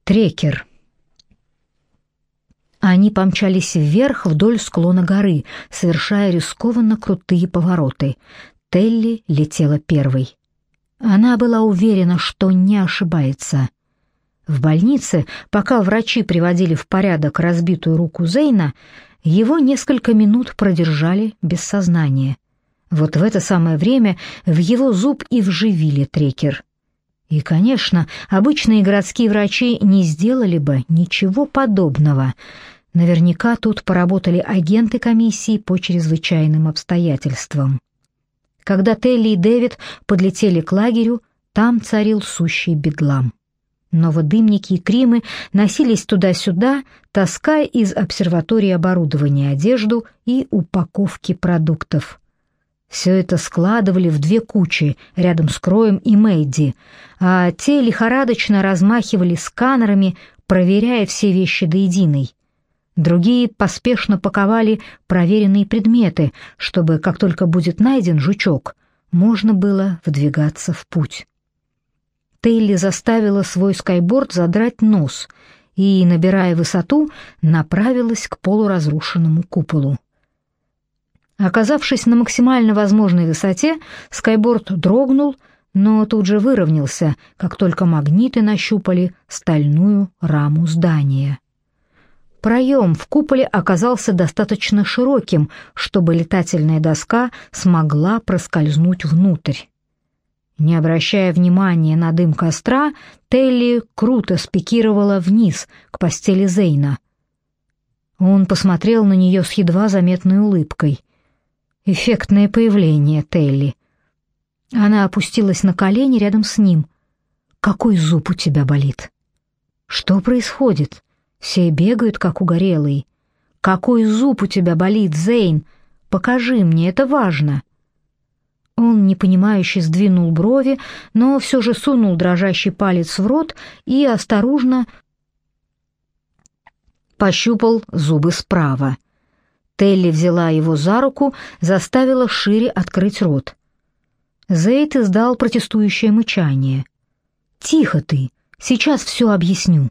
Трекер. Они помчались вверх вдоль склона горы, совершая рискованно крутые повороты. Телли летела первой. Она была уверена, что не ошибается. В больнице, пока врачи приводили в порядок разбитую руку Зейна, его несколько минут продержали без сознания. Вот в это самое время в его зуб и вживили трекер. И, конечно, обычные городские врачи не сделали бы ничего подобного. Наверняка тут поработали агенты комиссии по чрезвычайным обстоятельствам. Когда Телли и Дэвид подлетели к лагерю, там царил сущий бедлам. Новодымники и Кримы носились туда-сюда, таская из обсерватории оборудование, одежду и упаковки продуктов. Все это складывали в две кучи рядом с Кроем и Мэдди, а те лихорадочно размахивали сканерами, проверяя все вещи до единой. Другие поспешно паковали проверенные предметы, чтобы, как только будет найден жучок, можно было выдвигаться в путь. Телли заставила свой скайборд задрать нос и, набирая высоту, направилась к полуразрушенному куполу. Оказавшись на максимально возможной высоте, скайборд дрогнул, но тут же выровнялся, как только магниты нащупали стальную раму здания. Проем в куполе оказался достаточно широким, чтобы летательная доска смогла проскользнуть внутрь. Не обращая внимания на дым костра, Телли круто спикировала вниз, к постели Зейна. Он посмотрел на нее с едва заметной улыбкой. «Эффектное появление, Телли». Она опустилась на колени рядом с ним. «Какой зуб у тебя болит?» «Что происходит? Все бегают, как угорелые. Какой зуб у тебя болит, Зейн? Покажи мне, это важно». Он непонимающе сдвинул брови, но все же сунул дрожащий палец в рот и осторожно пощупал зубы справа. Телли взяла его за руку, заставила шире открыть рот. Зейд издал протестующее мычание. «Тихо ты, сейчас все объясню».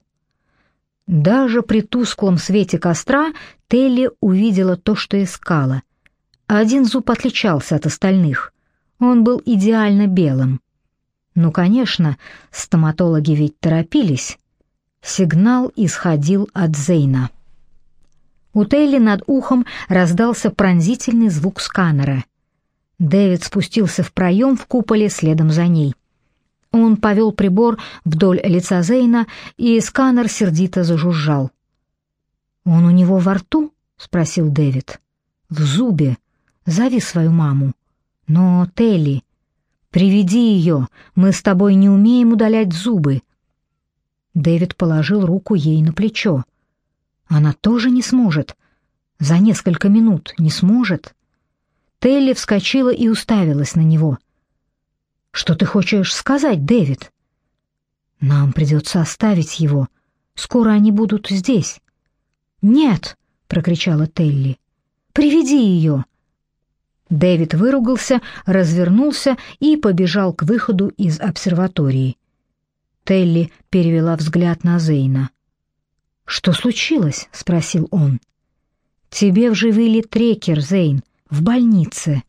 Даже при тусклом свете костра Телли увидела то, что искала. Один зуб отличался от остальных. Он был идеально белым. Ну, конечно, стоматологи ведь торопились. Сигнал исходил от Зейна. У Телли над ухом раздался пронзительный звук сканера. Дэвид спустился в проем в куполе следом за ней. Он повел прибор вдоль лица Зейна, и сканер сердито зажужжал. «Он у него во рту?» — спросил Дэвид. «В зубе. Зови свою маму». «Но, Телли, приведи ее, мы с тобой не умеем удалять зубы». Дэвид положил руку ей на плечо. «Она тоже не сможет. За несколько минут не сможет». Телли вскочила и уставилась на него. «Что ты хочешь сказать, Дэвид?» «Нам придется оставить его. Скоро они будут здесь». «Нет!» — прокричала Телли. «Приведи ее!» Дэвид выругался, развернулся и побежал к выходу из обсерватории. Телли перевела взгляд на Зейна. «Что случилось?» — спросил он. «Тебе вживили трекер, Зейн, в больнице».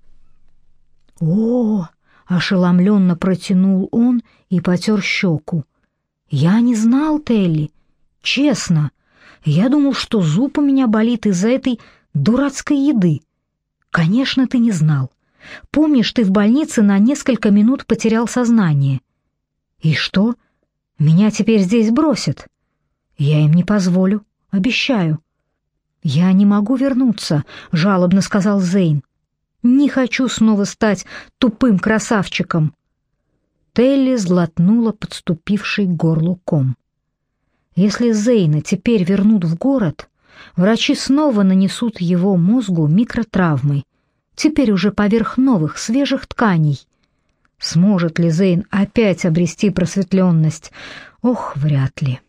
«О!» — ошеломленно протянул он и потер щеку. «Я не знал, Телли. Честно. Я думал, что зуб у меня болит из-за этой дурацкой еды. Конечно, ты не знал. Помнишь, ты в больнице на несколько минут потерял сознание. И что? Меня теперь здесь бросят? Я им не позволю, обещаю». «Я не могу вернуться», — жалобно сказал Зейн. «Не хочу снова стать тупым красавчиком». Телли сглотнула подступивший к горлу ком. Если Зейна теперь вернут в город, врачи снова нанесут его мозгу микротравмы, теперь уже поверх новых, свежих тканей. Сможет ли Зейн опять обрести просветленность? Ох, вряд ли.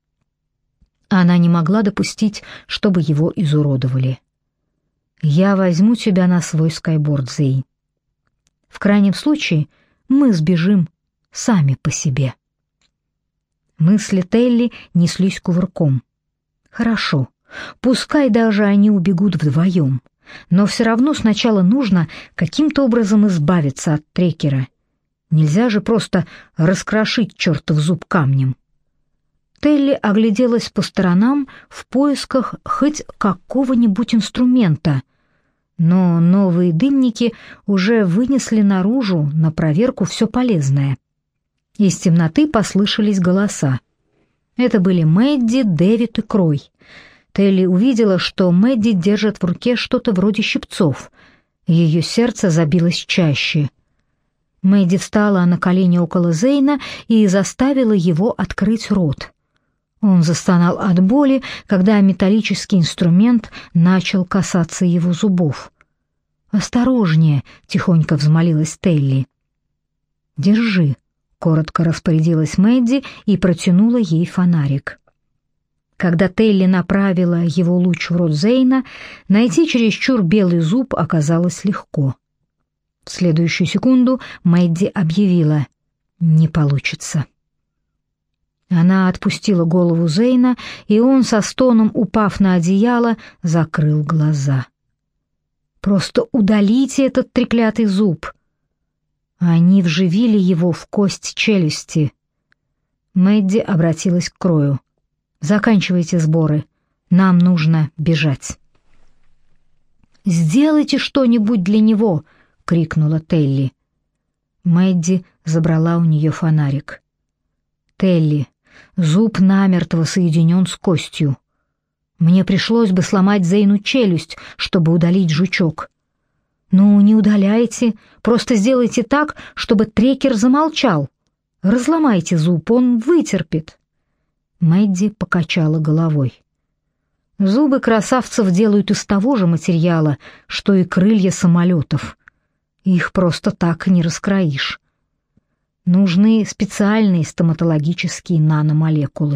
Она не могла допустить, чтобы его изуродовали. «Я возьму тебя на свой скайборд, Зейн. В крайнем случае мы сбежим сами по себе». Мысли Телли неслись кувырком. Хорошо, пускай даже они убегут вдвоем, но все равно сначала нужно каким-то образом избавиться от трекера. Нельзя же просто раскрошить чертов зуб камнем. Телли огляделась по сторонам в поисках хоть какого-нибудь инструмента, но новые дымники уже вынесли наружу на проверку все полезное. Из темноты послышались голоса. Это были Мэдди, Дэвид и Крой. Телли увидела, что Мэдди держит в руке что-то вроде щипцов. Ее сердце забилось чаще. Мэдди встала на колени около Зейна и заставила его открыть рот. Он застонал от боли, когда металлический инструмент начал касаться его зубов. «Осторожнее!» — тихонько взмолилась Телли. «Держи!» — коротко распорядилась Мэдди и протянула ей фонарик. Когда Телли направила его луч в рот Зейна, найти чересчур белый зуб оказалось легко. В следующую секунду Мэдди объявила: «Не получится». Она отпустила голову Зейна, и он, со стоном упав на одеяло, закрыл глаза. «Просто удалите этот треклятый зуб!» Они вживили его в кость челюсти. Мэдди обратилась к Крою. «Заканчивайте сборы. Нам нужно бежать». «Сделайте что-нибудь для него!» — крикнула Телли. Мэдди забрала у нее фонарик. «Телли, зуб намертво соединен с костью. Мне пришлось бы сломать Зейну челюсть, чтобы удалить жучок. Ну, не удаляйте, просто сделайте так, чтобы трекер замолчал. Разломайте зуб, он вытерпит». Мэдди покачала головой. «Зубы красавцев делают из того же материала, что и крылья самолетов. Их просто так не раскроишь. Нужны специальные стоматологические наномолекулы».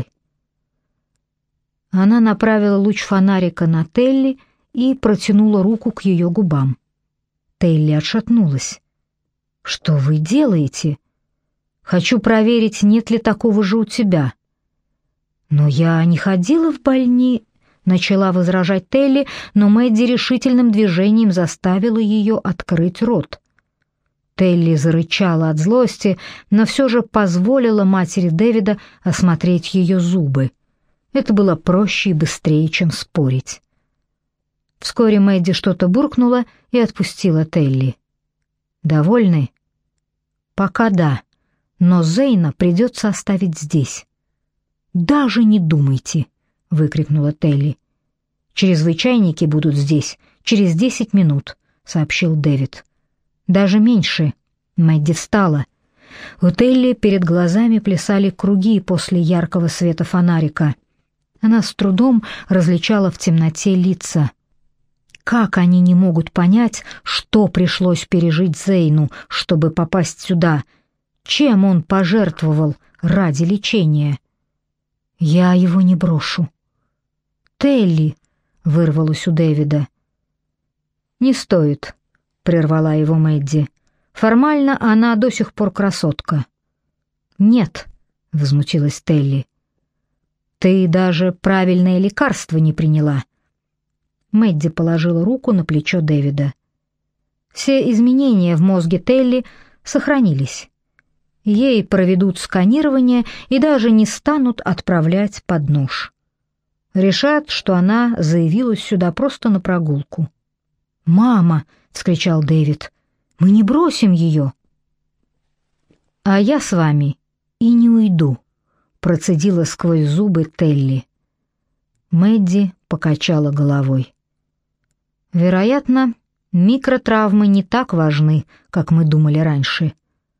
Она направила луч фонарика на Телли и протянула руку к ее губам. Телли отшатнулась. «Что вы делаете? Хочу проверить, нет ли такого же у тебя». «Но я не ходила в больницу», — начала возражать Телли, но Мэдди решительным движением заставила ее открыть рот. Телли зарычала от злости, но все же позволила матери Дэвида осмотреть ее зубы. Это было проще и быстрее, чем спорить. Вскоре Мэдди что-то буркнула и отпустила Телли. «Довольны?» «Пока да, но Зейна придется оставить здесь». «Даже не думайте!» — выкрикнула Телли. «Чрезвычайники будут здесь через 10 минут», — сообщил Дэвид. «Даже меньше». Мэдди встала. У Телли перед глазами плясали круги после яркого света фонарика. Она с трудом различала в темноте лица. Как они не могут понять, что пришлось пережить Зейну, чтобы попасть сюда? Чем он пожертвовал ради лечения? «Я его не брошу». «Телли!» — вырвалось у Дэвида. «Не стоит», — прервала его Мэдди. «Формально она до сих пор красотка». «Нет», — возмутилась Телли. «Ты даже правильное лекарство не приняла». Мэдди положила руку на плечо Дэвида. Все изменения в мозге Телли сохранились. Ей проведут сканирование и даже не станут отправлять под нож. Решат, что она заявилась сюда просто на прогулку. «Мама!» — вскричал Дэвид. «Мы не бросим ее!» «А я с вами и не уйду», — процедила сквозь зубы Телли. Мэдди покачала головой. «Вероятно, микротравмы не так важны, как мы думали раньше.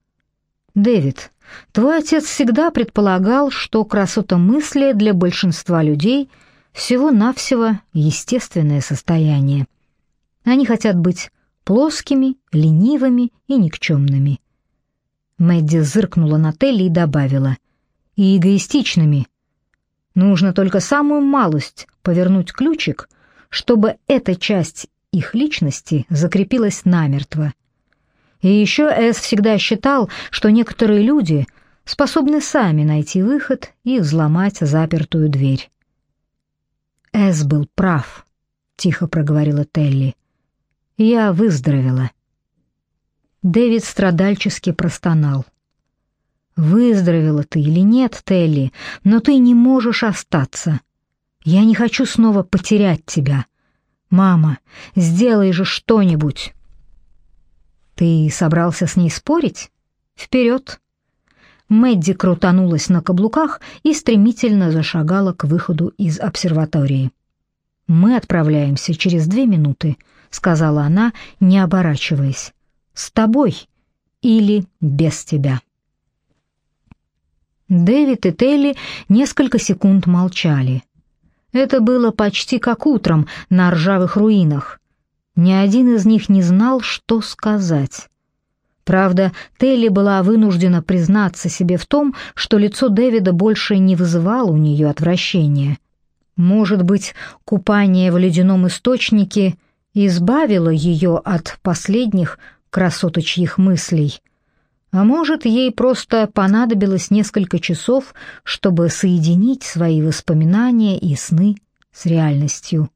Дэвид, твой отец всегда предполагал, что красотомыслие для большинства людей всего-навсего естественное состояние. Они хотят быть плоскими, ленивыми и никчемными». Мэдди зыркнула на Телли и добавила: «И эгоистичными. Нужно только самую малость повернуть ключик, чтобы эта часть их личности закрепилась намертво. И еще Эс всегда считал, что некоторые люди способны сами найти выход и взломать запертую дверь. «Эс был прав», — тихо проговорила Телли. «Я выздоровела». Дэвид страдальчески простонал. «Выздоровела ты или нет, Телли, но ты не можешь остаться. Я не хочу снова потерять тебя. Мама, сделай же что-нибудь». «Ты собрался с ней спорить? Вперед!» Мэдди крутанулась на каблуках и стремительно зашагала к выходу из обсерватории. «Мы отправляемся через 2 минуты», — сказала она, не оборачиваясь. «С тобой или без тебя». Дэвид и Телли несколько секунд молчали. Это было почти как утром на ржавых руинах. Ни один из них не знал, что сказать. Правда, Телли была вынуждена признаться себе в том, что лицо Дэвида больше не вызывало у нее отвращения. Может быть, купание в ледяном источнике избавило ее от последних красоточьих мыслей. А может, ей просто понадобилось несколько часов, чтобы соединить свои воспоминания и сны с реальностью.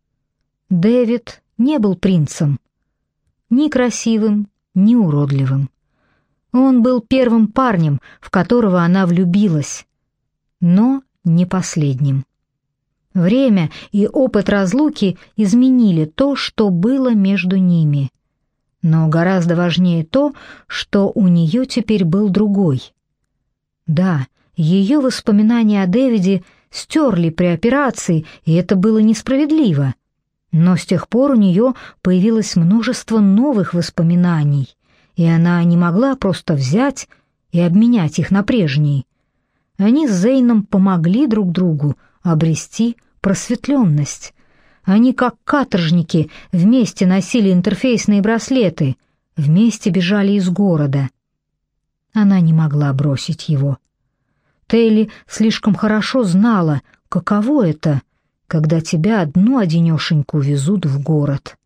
Дэвид не был принцем, ни красивым, ни уродливым. Он был первым парнем, в которого она влюбилась, но не последним. Время и опыт разлуки изменили то, что было между ними. Но гораздо важнее то, что у нее теперь был другой. Да, ее воспоминания о Дэвиде стерли при операции, и это было несправедливо. Но с тех пор у нее появилось множество новых воспоминаний, и она не могла просто взять и обменять их на прежние. Они с Зейном помогли друг другу обрести просветленность. Они, как каторжники, вместе носили интерфейсные браслеты, вместе бежали из города. Она не могла бросить его. Телли слишком хорошо знала, каково это, когда тебя одну-одинешеньку везут в город.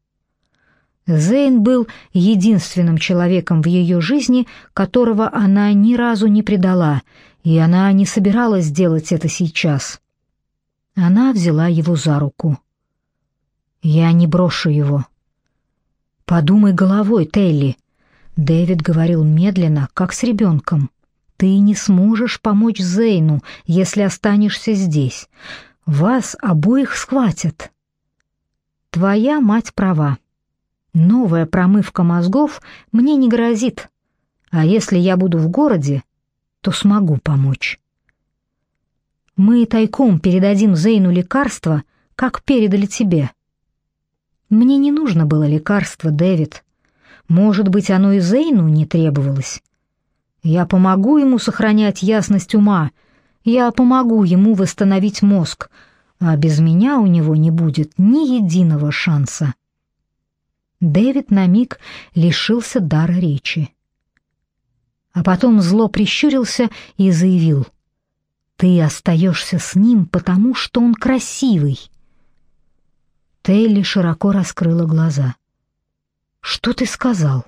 Зейн был единственным человеком в ее жизни, которого она ни разу не предала, и она не собиралась делать это сейчас. Она взяла его за руку. «Я не брошу его». «Подумай головой, Телли», — Дэвид говорил медленно, как с ребенком. «Ты не сможешь помочь Зейну, если останешься здесь. Вас обоих схватят». «Твоя мать права. Новая промывка мозгов мне не грозит, а если я буду в городе, то смогу помочь. Мы тайком передадим Зейну лекарство, как передали тебе». «Мне не нужно было лекарство, Дэвид. Может быть, оно и Зейну не требовалось. Я помогу ему сохранять ясность ума, я помогу ему восстановить мозг, а без меня у него не будет ни единого шанса». Дэвид на миг лишился дара речи. А потом зло прищурился и заявил: «Ты остаешься с ним, потому что он красивый». Телли широко раскрыла глаза. «Что ты сказал?»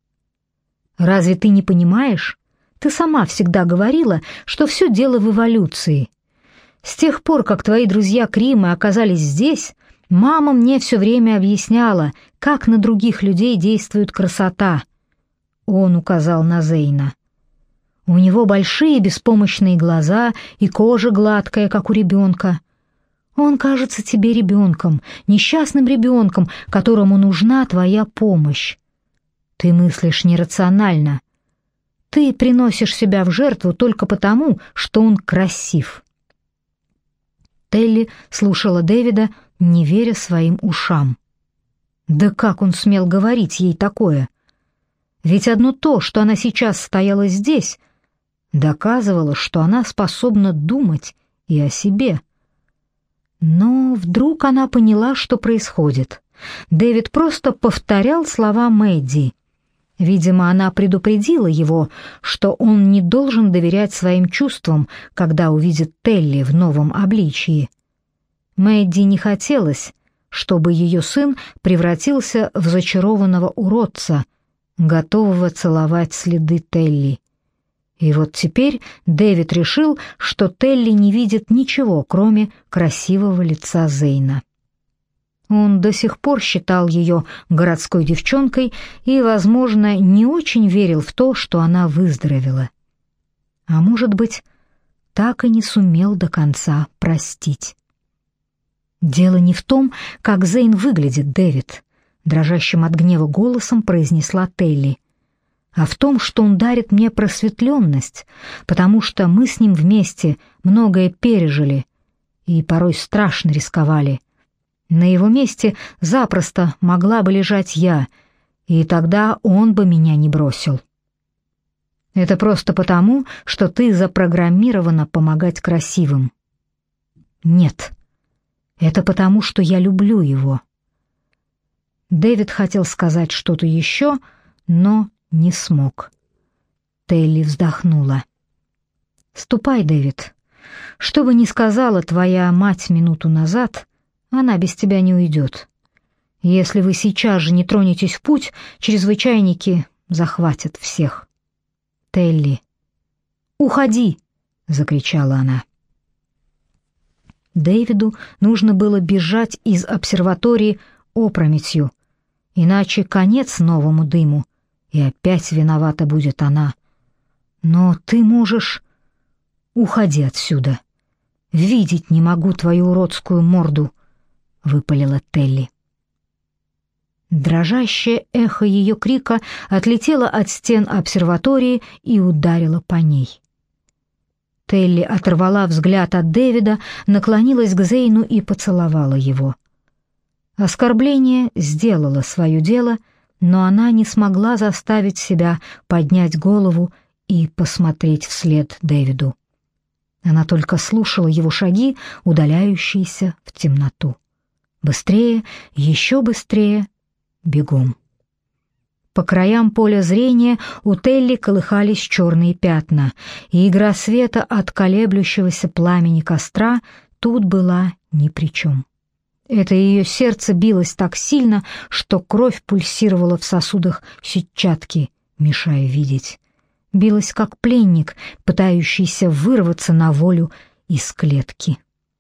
«Разве ты не понимаешь? Ты сама всегда говорила, что все дело в эволюции. С тех пор, как твои друзья Кримы оказались здесь, мама мне все время объясняла, как на других людей действует красота». Он указал на Зейна. «У него большие беспомощные глаза и кожа гладкая, как у ребенка. Он кажется тебе ребенком, несчастным ребенком, которому нужна твоя помощь. Ты мыслишь нерационально. Ты приносишь себя в жертву только потому, что он красив». Телли слушала Дэвида, не веря своим ушам. Да как он смел говорить ей такое? Ведь одно то, что она сейчас стояла здесь, доказывало, что она способна думать и о себе. Но вдруг она поняла, что происходит. Дэвид просто повторял слова Мэдди. Видимо, она предупредила его, что он не должен доверять своим чувствам, когда увидит Телли в новом обличии. Мэдди не хотелось, чтобы ее сын превратился в зачарованного уродца, готового целовать следы Телли. И вот теперь Дэвид решил, что Телли не видит ничего, кроме красивого лица Зейна. Он до сих пор считал ее городской девчонкой и, возможно, не очень верил в то, что она выздоровела. А может быть, так и не сумел до конца простить. «Дело не в том, как Зейн выглядит, Дэвид», — дрожащим от гнева голосом произнесла Телли, «а в том, что он дарит мне просветленность, потому что мы с ним вместе многое пережили и порой страшно рисковали. На его месте запросто могла бы лежать я, и тогда он бы меня не бросил. Это просто потому, что ты запрограммирована помогать красивым». «Нет, это потому, что я люблю его». Дэвид хотел сказать что-то еще, но не смог. Телли вздохнула. «Ступай, Дэвид. Что бы ни сказала твоя мать минуту назад, она без тебя не уйдет. Если вы сейчас же не тронетесь в путь, чрезвычайники захватят всех». «Телли, уходи!» — закричала она. Дэвиду нужно было бежать из обсерватории опрометью, иначе конец новому дыму, и опять виновата будет она. «Но ты можешь...» «Уходи отсюда. Видеть не могу твою уродскую морду», — выпалила Телли. Дрожащее эхо ее крика отлетело от стен обсерватории и ударило по ней. Телли оторвала взгляд от Дэвида, наклонилась к Зейну и поцеловала его. Оскорбление сделало свое дело, но она не смогла заставить себя поднять голову и посмотреть вслед Дэвиду. Она только слушала его шаги, удаляющиеся в темноту. Быстрее, еще быстрее, бегом. По краям поля зрения у Телли колыхались черные пятна, и игра света от колеблющегося пламени костра тут была ни при чем. Это ее сердце билось так сильно, что кровь пульсировала в сосудах сетчатки, мешая видеть. Билась как пленник, пытающийся вырваться на волю из клетки.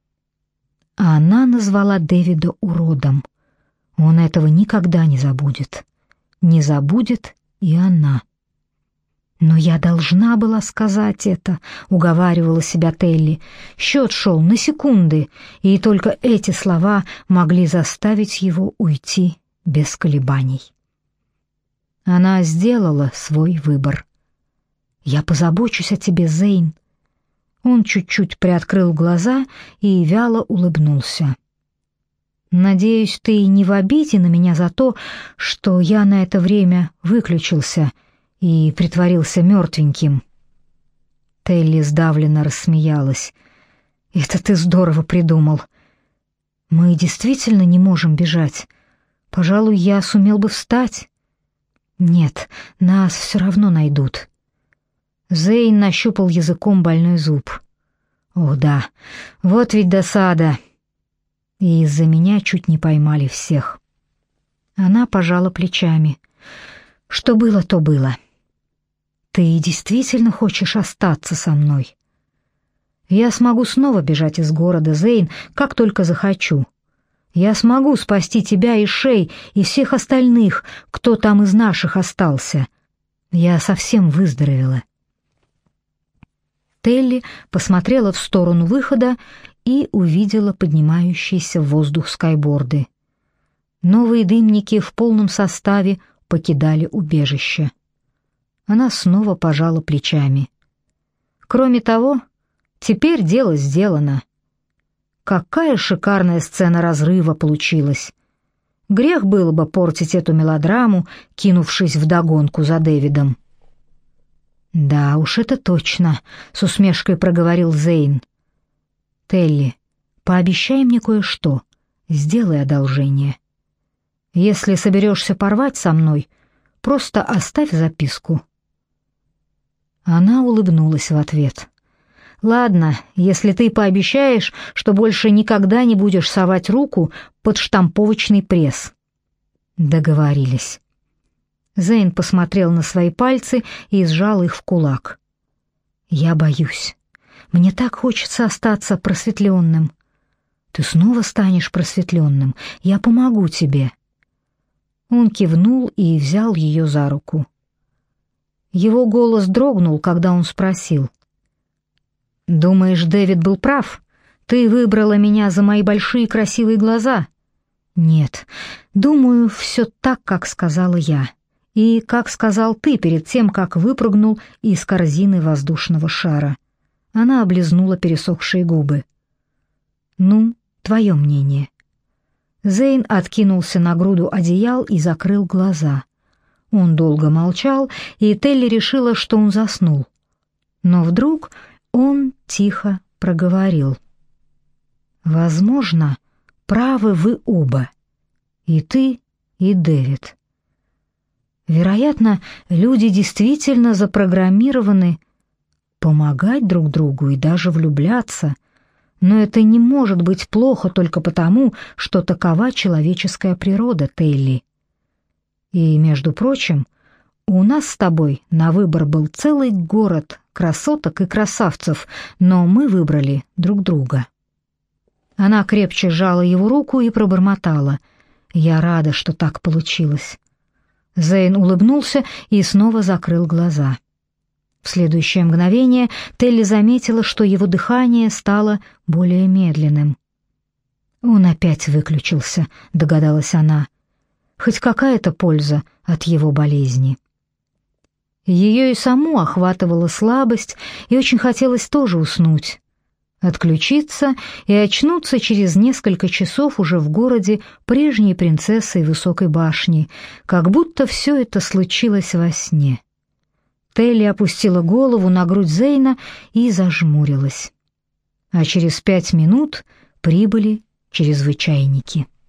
А она назвала Дэвида уродом. Он этого никогда не забудет. Не забудет и она. «Но я должна была сказать это», — уговаривала себя Телли. Счет шел на секунды, и только эти слова могли заставить его уйти без колебаний. Она сделала свой выбор. «Я позабочусь о тебе, Зейн». Он чуть-чуть приоткрыл глаза и вяло улыбнулся. «Надеюсь, ты не в обиде на меня за то, что я на это время выключился и притворился мертвеньким». Телли сдавленно рассмеялась. «Это ты здорово придумал. Мы действительно не можем бежать. Пожалуй, я сумел бы встать». «Нет, нас все равно найдут». Зейн нащупал языком больной зуб. «О да, вот ведь досада. И из-за меня чуть не поймали всех». Она пожала плечами. «Что было, то было. Ты действительно хочешь остаться со мной? Я смогу снова бежать из города, Зейн, как только захочу. Я смогу спасти тебя и Шей, и всех остальных, кто там из наших остался. Я совсем выздоровела». Телли посмотрела в сторону выхода и увидела поднимающиеся в воздух скайборды. Новые дымники в полном составе покидали убежище. Она снова пожала плечами. Кроме того, теперь дело сделано. Какая шикарная сцена разрыва получилась. Грех было бы портить эту мелодраму, кинувшись вдогонку за Дэвидом. «Да уж, это точно», — с усмешкой проговорил Зейн. «Телли, пообещай мне кое-что, сделай одолжение. Если соберешься порвать со мной, просто оставь записку». Она улыбнулась в ответ. «Ладно, если ты пообещаешь, что больше никогда не будешь совать руку под штамповочный пресс». Договорились. Зейн посмотрел на свои пальцы и сжал их в кулак. Я боюсь. Мне так хочется остаться просветленным. Ты снова станешь просветленным. Я помогу тебе. Он кивнул и взял ее за руку. Его голос дрогнул, когда он спросил: «Думаешь, Дэвид был прав? Ты выбрала меня за мои большие красивые глаза?» «Нет, думаю, все так, как сказала я. И как сказал ты перед тем, как выпрыгнул из корзины воздушного шара». Она облизнула пересохшие губы. «Ну, твое мнение?» Зейн откинулся на груду одеял и закрыл глаза. Он долго молчал, и Телли решила, что он заснул. Но вдруг он тихо проговорил: «Возможно, правы вы оба, и ты, и Дэвид. Вероятно, люди действительно запрограммированы помогать друг другу и даже влюбляться, но это не может быть плохо только потому, что такова человеческая природа, Телли. И, между прочим, у нас с тобой на выбор был целый город красоток и красавцев, но мы выбрали друг друга». Она крепче сжала его руку и пробормотала: «Я рада, что так получилось». Зейн улыбнулся и снова закрыл глаза. В следующее мгновение Телли заметила, что его дыхание стало более медленным. «Он опять выключился», — догадалась она. «Хоть какая-то польза от его болезни». Ее и саму охватывала слабость, и очень хотелось тоже уснуть, отключиться и очнуться через несколько часов уже в городе прежней принцессой Высокой башни, как будто все это случилось во сне. Телли опустила голову на грудь Зейна и зажмурилась. А через 5 минут прибыли чрезвычайники.